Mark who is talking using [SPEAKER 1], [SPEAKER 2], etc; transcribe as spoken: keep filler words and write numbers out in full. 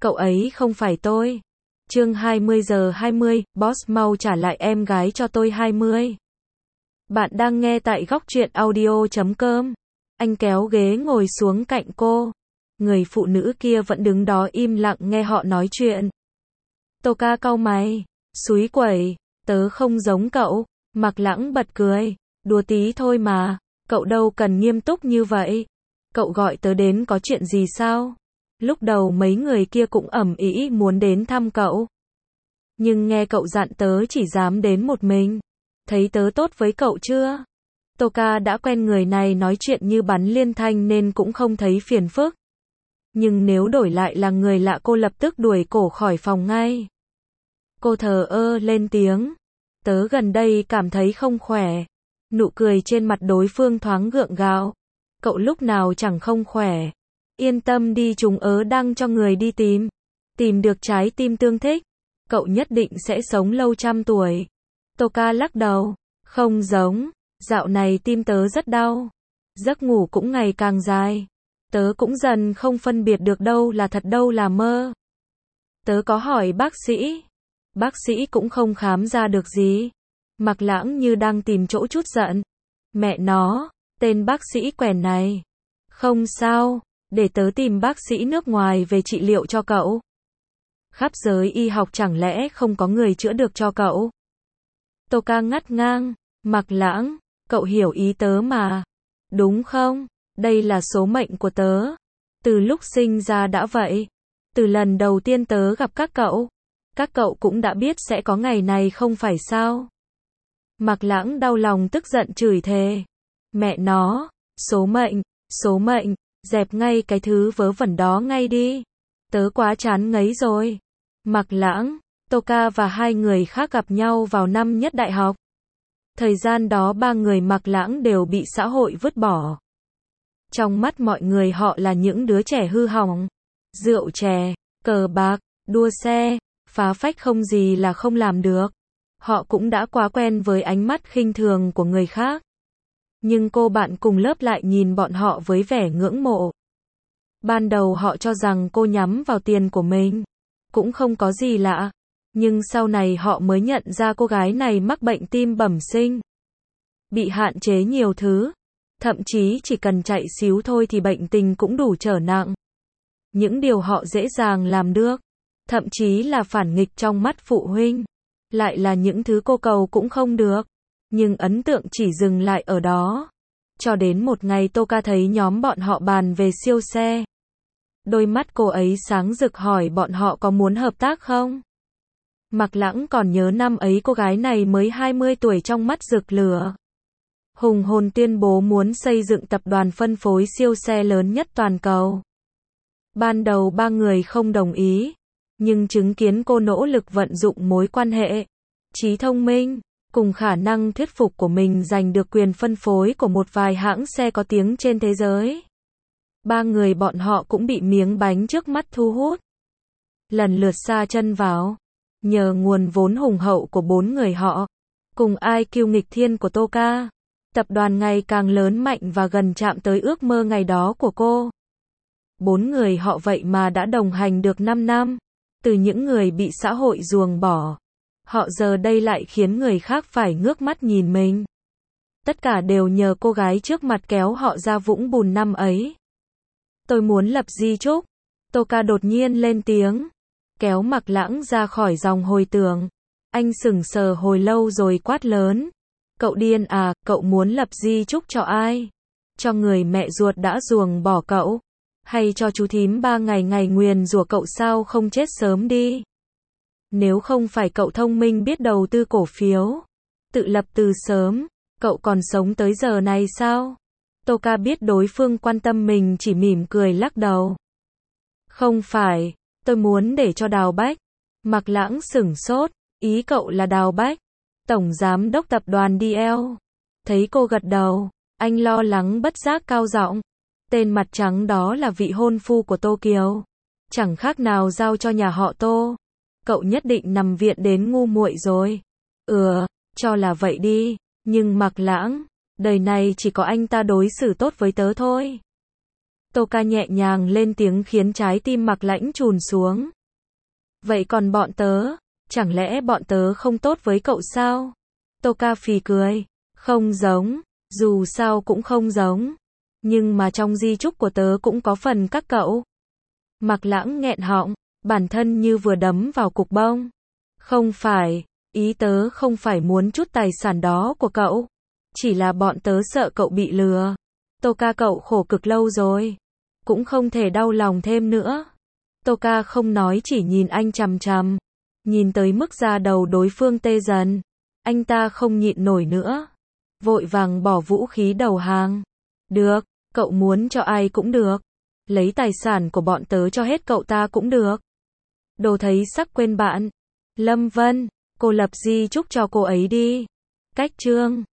[SPEAKER 1] cậu ấy không phải tôi. Chương hai mươi giờ hai mươi, boss mau trả lại em gái cho tôi hai mươi. Bạn đang nghe tại góc truyện audio chấm com. Anh kéo ghế ngồi xuống cạnh cô. Người phụ nữ kia vẫn đứng đó im lặng nghe họ nói chuyện. Toka cau mày, xúi quẩy, tớ không giống cậu. Mạc Lãng bật cười, đùa tí thôi mà, cậu đâu cần nghiêm túc như vậy. Cậu gọi tớ đến có chuyện gì sao? Lúc đầu mấy người kia cũng ầm ĩ muốn đến thăm cậu. Nhưng nghe cậu dặn tớ chỉ dám đến một mình. Thấy tớ tốt với cậu chưa? Toka đã quen người này nói chuyện như bắn liên thanh nên cũng không thấy phiền phức. Nhưng nếu đổi lại là người lạ cô lập tức đuổi cổ khỏi phòng ngay. Cô thờ ơ lên tiếng. Tớ gần đây cảm thấy không khỏe. Nụ cười trên mặt đối phương thoáng gượng gạo. Cậu lúc nào chẳng không khỏe. Yên tâm đi, chúng ớ đang cho người đi tìm. Tìm được trái tim tương thích. Cậu nhất định sẽ sống lâu trăm tuổi. Toka lắc đầu. Không giống. Dạo này tim tớ rất đau. Giấc ngủ cũng ngày càng dài. Tớ cũng dần không phân biệt được đâu là thật đâu là mơ. Tớ có hỏi bác sĩ. Bác sĩ cũng không khám ra được gì. Mạc Lãng như đang tìm chỗ chút giận. Mẹ nó, tên bác sĩ quèn này. Không sao, để tớ tìm bác sĩ nước ngoài về trị liệu cho cậu. Khắp giới y học chẳng lẽ không có người chữa được cho cậu? Toka ngắt ngang. Mạc Lãng, cậu hiểu ý tớ mà. Đúng không? Đây là số mệnh của tớ. Từ lúc sinh ra đã vậy. Từ lần đầu tiên tớ gặp các cậu. Các cậu cũng đã biết sẽ có ngày này không phải sao? Mạc Lãng đau lòng tức giận chửi thề. Mẹ nó, số mệnh, số mệnh, dẹp ngay cái thứ vớ vẩn đó ngay đi. Tớ quá chán ngấy rồi. Mạc Lãng, Toka và hai người khác gặp nhau vào năm nhất đại học. Thời gian đó ba người Mạc Lãng đều bị xã hội vứt bỏ. Trong mắt mọi người họ là những đứa trẻ hư hỏng. Rượu chè, cờ bạc, đua xe, phá phách không gì là không làm được. Họ cũng đã quá quen với ánh mắt khinh thường của người khác. Nhưng cô bạn cùng lớp lại nhìn bọn họ với vẻ ngưỡng mộ. Ban đầu họ cho rằng cô nhắm vào tiền của mình. Cũng không có gì lạ. Nhưng sau này họ mới nhận ra cô gái này mắc bệnh tim bẩm sinh. Bị hạn chế nhiều thứ. Thậm chí chỉ cần chạy xíu thôi thì bệnh tình cũng đủ trở nặng. Những điều họ dễ dàng làm được. Thậm chí là phản nghịch trong mắt phụ huynh. Lại là những thứ cô cầu cũng không được. Nhưng ấn tượng chỉ dừng lại ở đó. Cho đến một ngày Toka thấy nhóm bọn họ bàn về siêu xe. Đôi mắt cô ấy sáng rực hỏi bọn họ có muốn hợp tác không? Mạc Lãng còn nhớ năm ấy cô gái này mới hai mươi tuổi trong mắt rực lửa. Hùng hồn tuyên bố muốn xây dựng tập đoàn phân phối siêu xe lớn nhất toàn cầu. Ban đầu ba người không đồng ý. Nhưng chứng kiến cô nỗ lực vận dụng mối quan hệ, trí thông minh, cùng khả năng thuyết phục của mình giành được quyền phân phối của một vài hãng xe có tiếng trên thế giới. Ba người bọn họ cũng bị miếng bánh trước mắt thu hút. Lần lượt sa chân vào. Nhờ nguồn vốn hùng hậu của bốn người họ, cùng i kiu nghịch thiên của Toka, tập đoàn ngày càng lớn mạnh và gần chạm tới ước mơ ngày đó của cô. Bốn người họ vậy mà đã đồng hành được năm năm. Từ những người bị xã hội ruồng bỏ, họ giờ đây lại khiến người khác phải ngước mắt nhìn mình. Tất cả đều nhờ cô gái trước mặt kéo họ ra vũng bùn năm ấy. Tôi muốn lập di chúc. Toka đột nhiên lên tiếng, kéo Mạc Lãng ra khỏi dòng hồi tưởng. Anh sững sờ hồi lâu rồi quát lớn. Cậu điên à, cậu muốn lập di chúc cho ai? Cho người mẹ ruột đã ruồng bỏ cậu? Hay cho chú thím ba ngày ngày nguyền rủa cậu sao không chết sớm đi? Nếu không phải cậu thông minh biết đầu tư cổ phiếu, tự lập từ sớm, cậu còn sống tới giờ này sao? Toka biết đối phương quan tâm mình chỉ mỉm cười lắc đầu. Không phải, tôi muốn để cho Đào Bách. Mạc Lãng sửng sốt, ý cậu là Đào Bách, tổng giám đốc tập đoàn đê lờ. Thấy cô gật đầu, anh lo lắng bất giác cao giọng. Tên mặt trắng đó là vị hôn phu của Tô Kiều. Chẳng khác nào giao cho nhà họ Tô. Cậu nhất định nằm viện đến ngu muội rồi. Ừ, cho là vậy đi. Nhưng Mạc Lãng, đời này chỉ có anh ta đối xử tốt với tớ thôi. Tô Ca nhẹ nhàng lên tiếng khiến trái tim Mạc Lãnh trùn xuống. Vậy còn bọn tớ, chẳng lẽ bọn tớ không tốt với cậu sao? Tô Ca phì cười. Không giống, dù sao cũng không giống. Nhưng mà trong di chúc của tớ cũng có phần các cậu. Mạc Lãng nghẹn họng, bản thân như vừa đấm vào cục bông. Không phải, ý tớ không phải muốn chút tài sản đó của cậu. Chỉ là bọn tớ sợ cậu bị lừa. Tô Ca cậu khổ cực lâu rồi. Cũng không thể đau lòng thêm nữa. Tô Ca không nói chỉ nhìn anh chằm chằm. Nhìn tới mức da đầu đối phương tê dần. Anh ta không nhịn nổi nữa. Vội vàng bỏ vũ khí đầu hàng. Được, cậu muốn cho ai cũng được. Lấy tài sản của bọn tớ cho hết cậu ta cũng được. Đồ thấy sắc quên bạn. Lâm Vân, cô lập di chúc cho cô ấy đi. Cách chương